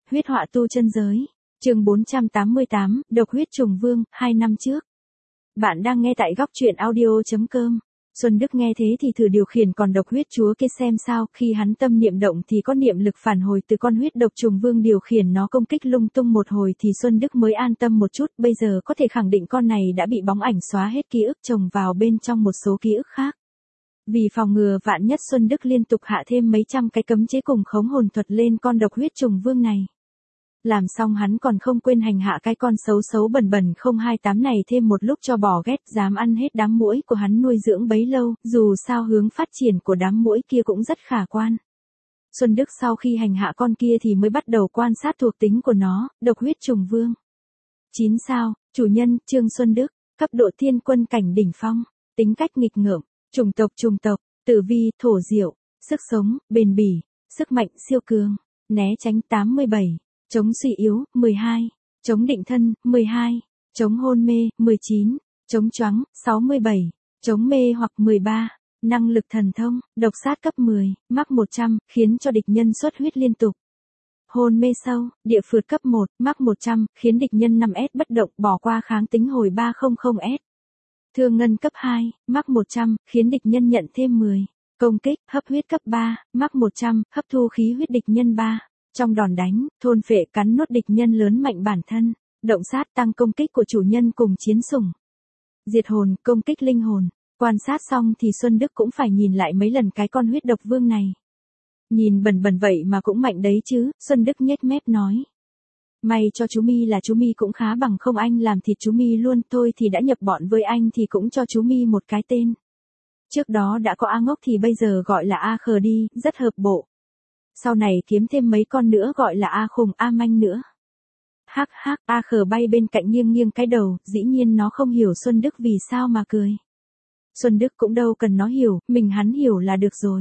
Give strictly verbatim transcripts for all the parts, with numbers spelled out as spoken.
huyết họa tu chân giới. Chương bốn trăm tám mươi tám, độc huyết trùng vương, hai năm trước. Bạn đang nghe tại góc truyện audio chấm com. Xuân Đức nghe thế thì thử điều khiển con độc huyết chúa kia xem sao, khi hắn tâm niệm động thì có niệm lực phản hồi từ con huyết độc trùng vương điều khiển nó công kích lung tung một hồi thì Xuân Đức mới an tâm một chút, bây giờ có thể khẳng định con này đã bị bóng ảnh xóa hết ký ức chồng vào bên trong một số ký ức khác. Vì phòng ngừa vạn nhất Xuân Đức liên tục hạ thêm mấy trăm cái cấm chế cùng khống hồn thuật lên con độc huyết trùng vương này. Làm xong hắn còn không quên hành hạ cái con xấu xấu bẩn bẩn không hai tám này thêm một lúc cho bỏ ghét dám ăn hết đám muỗi của hắn nuôi dưỡng bấy lâu, dù sao hướng phát triển của đám muỗi kia cũng rất khả quan. Xuân Đức sau khi hành hạ con kia thì mới bắt đầu quan sát thuộc tính của nó, độc huyết trùng vương. chín sao, chủ nhân, Trương Xuân Đức, cấp độ thiên quân cảnh đỉnh phong, tính cách nghịch ngợm, chủng tộc trùng tộc, tử vi, thổ diệu, sức sống, bền bỉ, sức mạnh siêu cường, né tránh tám mươi bảy. Chống suy yếu, mười hai, chống định thân, mười hai, chống hôn mê, mười chín, chống choáng, sáu mươi bảy, chống mê hoặc mười ba, năng lực thần thông, độc sát cấp mười, mắc một trăm, khiến cho địch nhân xuất huyết liên tục. Hôn mê sâu, địa phượt cấp một, mắc một trăm, khiến địch nhân năm S bất động bỏ qua kháng tính hồi ba trăm S. Thương ngân cấp hai, mắc một trăm, khiến địch nhân nhận thêm mười. Công kích, hấp huyết cấp ba, mắc một trăm, hấp thu khí huyết địch nhân ba. Trong đòn đánh, thôn phệ cắn nuốt địch nhân lớn mạnh bản thân, động sát tăng công kích của chủ nhân cùng chiến sủng. Diệt hồn, công kích linh hồn. Quan sát xong thì Xuân Đức cũng phải nhìn lại mấy lần cái con huyết độc vương này. Nhìn bẩn bẩn vậy mà cũng mạnh đấy chứ, Xuân Đức nhếch mép nói. May cho chú Mi là chú Mi cũng khá bằng không anh làm thịt chú Mi luôn, thôi thì đã nhập bọn với anh thì cũng cho chú Mi một cái tên. Trước đó đã có A Ngốc thì bây giờ gọi là A Khờ đi, rất hợp bộ. Sau này kiếm thêm mấy con nữa gọi là A Khùng, A Manh nữa. Hắc hắc, A Khờ bay bên cạnh nghiêng nghiêng cái đầu, dĩ nhiên nó không hiểu Xuân Đức vì sao mà cười. Xuân Đức cũng đâu cần nó hiểu, mình hắn hiểu là được rồi.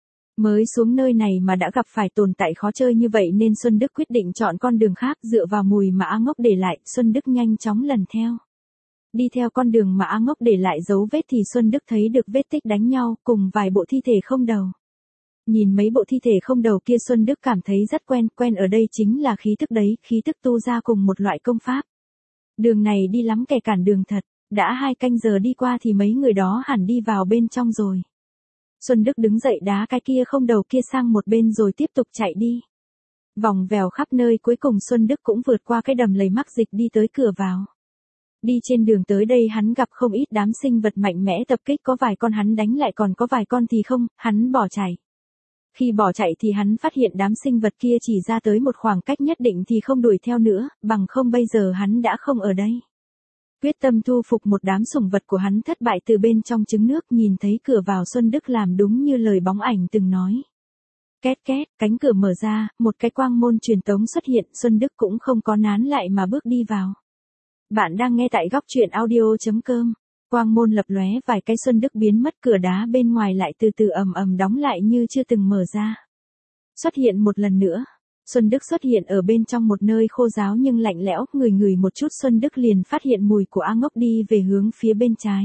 Mới xuống nơi này mà đã gặp phải tồn tại khó chơi như vậy nên Xuân Đức quyết định chọn con đường khác, dựa vào mùi mà A Ngốc để lại, Xuân Đức nhanh chóng lần theo. Đi theo con đường mà A Ngốc để lại dấu vết thì Xuân Đức thấy được vết tích đánh nhau cùng vài bộ thi thể không đầu. Nhìn mấy bộ thi thể không đầu kia Xuân Đức cảm thấy rất quen, quen ở đây chính là khí thức đấy, khí thức tu ra cùng một loại công pháp. Đường này đi lắm kẻ cản đường thật, đã hai canh giờ đi qua thì mấy người đó hẳn đi vào bên trong rồi. Xuân Đức đứng dậy đá cái kia không đầu kia sang một bên rồi tiếp tục chạy đi. Vòng vèo khắp nơi cuối cùng Xuân Đức cũng vượt qua cái đầm lầy mắc dịch đi tới cửa vào. Đi trên đường tới đây hắn gặp không ít đám sinh vật mạnh mẽ tập kích, có vài con hắn đánh lại còn có vài con thì không, hắn bỏ chạy. Khi bỏ chạy thì hắn phát hiện đám sinh vật kia chỉ ra tới một khoảng cách nhất định thì không đuổi theo nữa, bằng không bây giờ hắn đã không ở đây. Quyết tâm thu phục một đám sủng vật của hắn thất bại từ bên trong trứng nước, nhìn thấy cửa vào Xuân Đức làm đúng như lời bóng ảnh từng nói. Két két, cánh cửa mở ra, một cái quang môn truyền tống xuất hiện, Xuân Đức cũng không có nán lại mà bước đi vào. Bạn đang nghe tại góc truyện audio chấm com. Quang môn lập lóe vài cái Xuân Đức biến mất, cửa đá bên ngoài lại từ từ ầm ầm đóng lại như chưa từng mở ra. Xuất hiện một lần nữa. Xuân Đức xuất hiện ở bên trong một nơi khô ráo nhưng lạnh lẽo, ngửi ngửi một chút Xuân Đức liền phát hiện mùi của A Ngốc đi về hướng phía bên trái.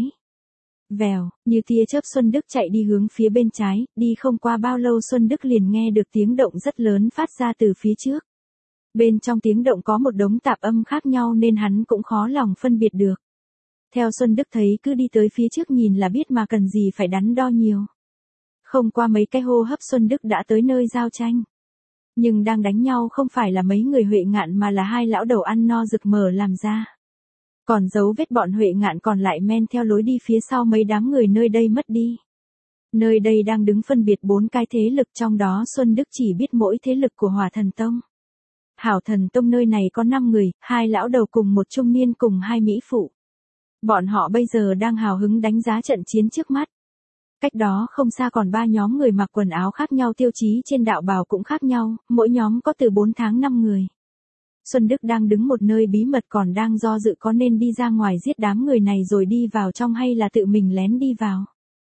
Vèo, như tia chớp Xuân Đức chạy đi hướng phía bên trái, đi không qua bao lâu Xuân Đức liền nghe được tiếng động rất lớn phát ra từ phía trước. Bên trong tiếng động có một đống tạp âm khác nhau nên hắn cũng khó lòng phân biệt được. Theo Xuân Đức thấy cứ đi tới phía trước nhìn là biết mà cần gì phải đắn đo nhiều. Không qua mấy cái hô hấp Xuân Đức đã tới nơi giao tranh. Nhưng đang đánh nhau không phải là mấy người Huệ Ngạn mà là hai lão đầu ăn no rực mờ làm ra. Còn dấu vết bọn Huệ Ngạn còn lại men theo lối đi phía sau mấy đám người nơi đây mất đi. Nơi đây đang đứng phân biệt bốn cái thế lực, trong đó Xuân Đức chỉ biết mỗi thế lực của Hỏa Thần Tông. Hảo Thần Tông nơi này có năm người, hai lão đầu cùng một trung niên cùng hai mỹ phụ. Bọn họ bây giờ đang hào hứng đánh giá trận chiến trước mắt. Cách đó không xa còn ba nhóm người mặc quần áo khác nhau, tiêu chí trên đạo bào cũng khác nhau, mỗi nhóm có từ bốn tháng năm người. Xuân Đức đang đứng một nơi bí mật còn đang do dự có nên đi ra ngoài giết đám người này rồi đi vào trong hay là tự mình lén đi vào.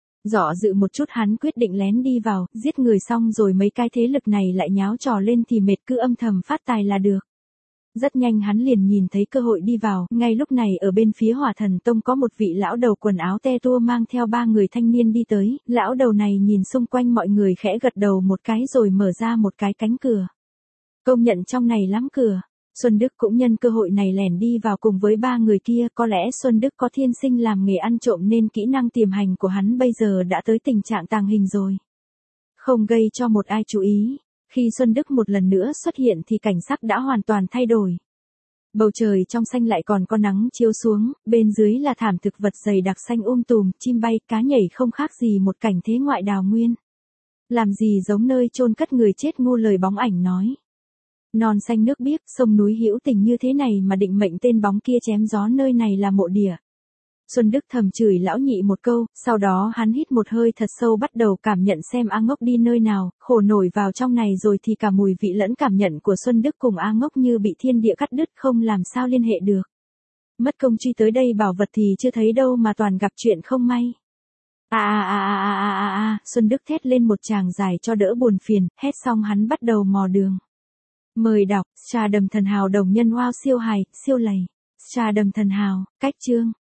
Dọ dự một chút hắn quyết định lén đi vào, giết người xong rồi mấy cái thế lực này lại nháo trò lên thì mệt, cứ âm thầm phát tài là được. Rất nhanh hắn liền nhìn thấy cơ hội đi vào, ngay lúc này ở bên phía Hỏa Thần Tông có một vị lão đầu quần áo te tua mang theo ba người thanh niên đi tới, lão đầu này nhìn xung quanh mọi người khẽ gật đầu một cái rồi mở ra một cái cánh cửa. Công nhận trong này lắm cửa. Xuân Đức cũng nhân cơ hội này lẻn đi vào cùng với ba người kia, có lẽ Xuân Đức có thiên sinh làm nghề ăn trộm nên kỹ năng tiềm hành của hắn bây giờ đã tới tình trạng tàng hình rồi. Không gây cho một ai chú ý, khi Xuân Đức một lần nữa xuất hiện thì cảnh sắc đã hoàn toàn thay đổi. Bầu trời trong xanh lại còn có nắng chiếu xuống, bên dưới là thảm thực vật dày đặc xanh um tùm, chim bay, cá nhảy không khác gì một cảnh thế ngoại đào nguyên. Làm gì giống nơi chôn cất người chết, ngu lời bóng ảnh nói. Non xanh nước biếc, sông núi hữu tình như thế này mà định mệnh tên bóng kia chém gió nơi này là mộ địa. Xuân Đức thầm chửi lão nhị một câu, sau đó hắn hít một hơi thật sâu, bắt đầu cảm nhận xem A Ngốc đi nơi nào, khổ nổi vào trong này rồi thì cả mùi vị lẫn cảm nhận của Xuân Đức cùng A Ngốc như bị thiên địa cắt đứt, không làm sao liên hệ được. Mất công truy tới đây bảo vật thì chưa thấy đâu mà toàn gặp chuyện không may. À à à à à à à, Xuân Đức thét lên một tràng dài cho đỡ buồn phiền, hét xong hắn bắt đầu mò đường. Mời đọc, Trà Đầm Thần Hào đồng nhân wow siêu hài, siêu lầy. Trà Đầm Thần Hào, cách chương.